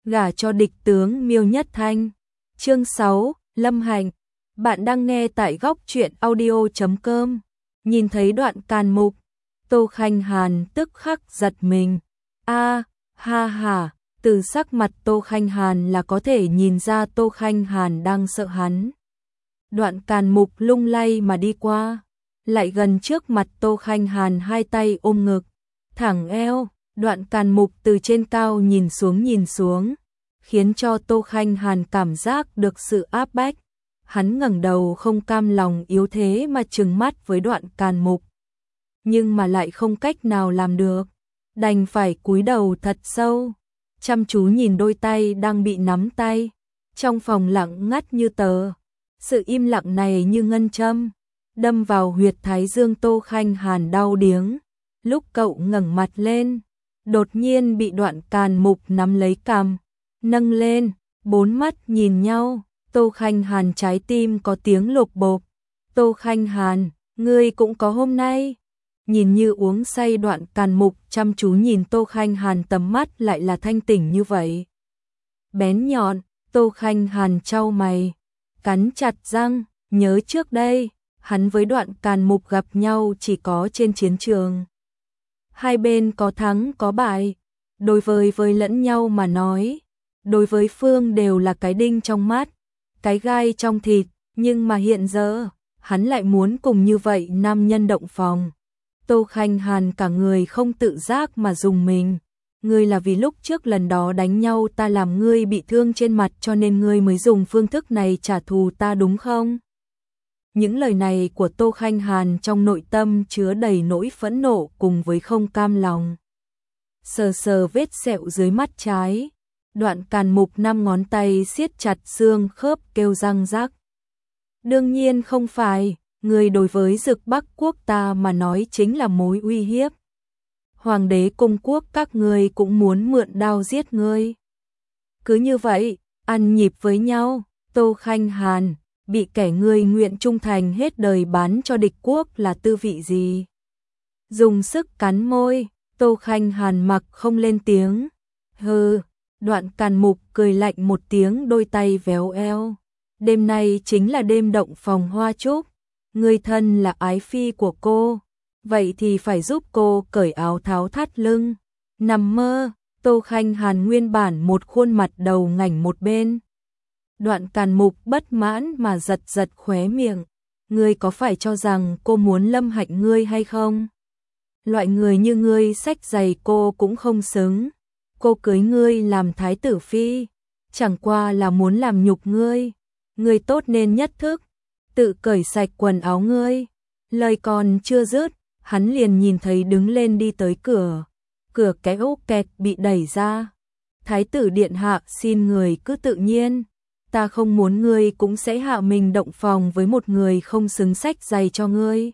gả cho địch tướng Miêu Nhất Thanh. Chương 6, Lâm Hạnh. Bạn đang nghe tại góc truyện audio.com. Nhìn thấy đoạn can mục, Tô Khanh Hàn tức khắc giật mình. Ha ha, từ sắc mặt Tô Khanh Hàn là có thể nhìn ra Tô Khanh Hàn đang sợ hắn. Đoạn càn mục lung lay mà đi qua, lại gần trước mặt Tô Khanh Hàn, hai tay ôm ngực, thẳng eo. Đoạn càn mục từ trên cao nhìn xuống, khiến cho Tô Khanh Hàn cảm giác được sự áp bách. Hắn ngẩng đầu không cam lòng yếu thế mà trừng mắt với đoạn càn mục, nhưng mà lại không cách nào làm được, đành phải cúi đầu thật sâu, chăm chú nhìn đôi tay đang bị nắm tay. Trong phòng lặng ngắt như tờ, sự im lặng này như ngân châm đâm vào huyệt thái dương Tô Khanh Hàn đau điếng. Lúc cậu ngẩng mặt lên, đột nhiên bị đoạn càn mục nắm lấy cằm, nâng lên, bốn mắt nhìn nhau. Tô Khanh Hàn trái tim có tiếng lộp bộp. Tô Khanh Hàn, ngươi cũng có hôm nay. Nhìn như uống say, đoạn càn mục chăm chú nhìn Tô Khanh Hàn, tầm mắt lại là thanh tỉnh như vậy. Bén nhọn. Tô Khanh Hàn chau mày, cắn chặt răng, nhớ trước đây, hắn với đoạn càn mục gặp nhau chỉ có trên chiến trường. Hai bên có thắng có bại, đối với lẫn nhau mà nói, đối với phương đều là cái đinh trong mắt, cái gai trong thịt, nhưng mà hiện giờ, hắn lại muốn cùng như vậy nam nhân động phòng. Tô Khanh Hàn cả người không tự giác mà rùng mình. Ngươi là vì lúc trước lần đó đánh nhau ta làm ngươi bị thương trên mặt cho nên ngươi mới dùng phương thức này trả thù ta đúng không? Những lời này của Tô Khanh Hàn trong nội tâm chứa đầy nỗi phẫn nộ cùng với không cam lòng. Sờ sờ vết sẹo dưới mắt trái, đoạn càn mục 5 ngón tay siết chặt xương khớp kêu răng rắc. Đương nhiên không phải, ngươi đối với Dực Bắc quốc ta mà nói chính là mối uy hiếp. Hoàng đế Cung quốc các ngươi cũng muốn mượn đao giết ngươi. Cứ như vậy, ăn nhịp với nhau. Tô Khanh Hàn, bị kẻ ngươi nguyện trung thành hết đời bán cho địch quốc là tư vị gì? Dùng sức cắn môi, Tô Khanh Hàn mặc không lên tiếng. Hừ, đoạn càn mục cười lạnh một tiếng, đôi tay véo eo. Đêm nay chính là đêm động phòng hoa trúc. Ngươi thân là ái phi của cô, vậy thì phải giúp cô cởi áo tháo thắt lưng. Nằm mơ. Tô Khanh Hàn nguyên bản một khuôn mặt đầu ngảnh một bên. Đoạn càn mục bất mãn mà giật giật khóe miệng. Ngươi có phải cho rằng cô muốn Lâm Hạnh ngươi hay không? Loại người như ngươi xách giày cô cũng không xứng. Cô cưới ngươi làm thái tử phi, chẳng qua là muốn làm nhục ngươi. Ngươi tốt nên nhất thức tự cởi sạch quần áo ngươi. Lời còn chưa dứt, hắn liền nhìn thấy đứng lên đi tới cửa. Cửa kéo kẹt bị đẩy ra. Thái tử điện hạ, xin người cứ tự nhiên. Ta không muốn ngươi cũng sẽ hạ mình động phòng với một người không xứng xách giày cho ngươi.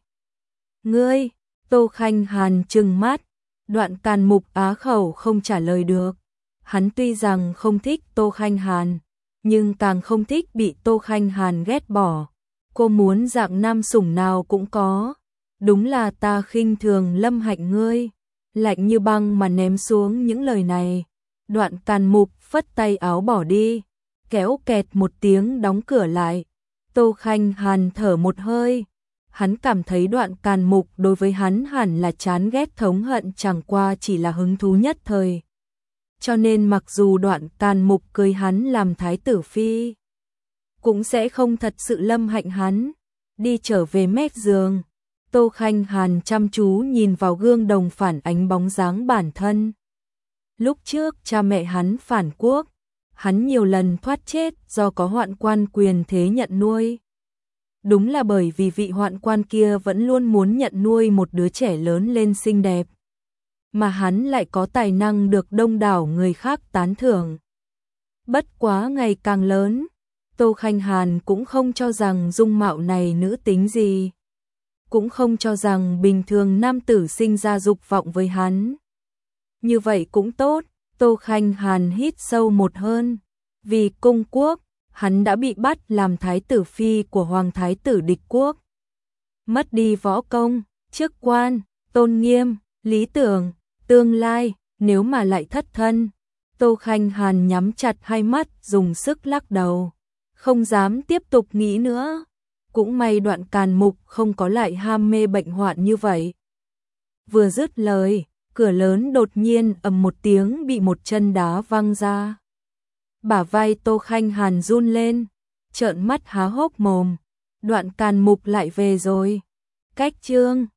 Ngươi, Tô Khanh Hàn trừng mắt. Đoạn càn mục á khẩu không trả lời được. Hắn tuy rằng không thích Tô Khanh Hàn, nhưng càng không thích bị Tô Khanh Hàn ghét bỏ. Cô muốn dạng nam sủng nào cũng có. Đúng là ta khinh thường Lâm Hạnh ngươi. Lạnh như băng mà ném xuống những lời này. Đoạn càn mục phất tay áo bỏ đi, kéo kẹt một tiếng đóng cửa lại. Tô Khanh Hàn thở một hơi. Hắn cảm thấy đoạn càn mục đối với hắn hẳn là chán ghét thống hận, chẳng qua chỉ là hứng thú nhất thời. Cho nên mặc dù đoạn càn mục cưới hắn làm thái tử phi, cũng sẽ không thật sự Lâm Hạnh hắn. Đi trở về mép giường, Tô Khanh Hàn chăm chú nhìn vào gương đồng phản ánh bóng dáng bản thân. Lúc trước cha mẹ hắn phản quốc, hắn nhiều lần thoát chết do có hoạn quan quyền thế nhận nuôi. Đúng là bởi vì vị hoạn quan kia vẫn luôn muốn nhận nuôi một đứa trẻ lớn lên xinh đẹp, mà hắn lại có tài năng được đông đảo người khác tán thưởng. Bất quá ngày càng lớn, Tô Khanh Hàn cũng không cho rằng dung mạo này nữ tính gì, cũng không cho rằng bình thường nam tử sinh ra dục vọng với hắn. Như vậy cũng tốt. Tô Khanh Hàn hít sâu một hơn. Vì Cung quốc, hắn đã bị bắt làm thái tử phi của hoàng thái tử địch quốc. Mất đi võ công, chức quan, tôn nghiêm, lý tưởng, tương lai, nếu mà lại thất thân, Tô Khanh Hàn nhắm chặt hai mắt, dùng sức lắc đầu, không dám tiếp tục nghĩ nữa. Cũng may Đoạn Càn Mục không có lại ham mê bệnh hoạn như vậy. Vừa dứt lời, cửa lớn đột nhiên ầm một tiếng bị một chân đá văng ra. Bả vai Tô Khanh Hàn run lên, trợn mắt há hốc mồm. Đoạn Càn Mục lại về rồi. Cách chương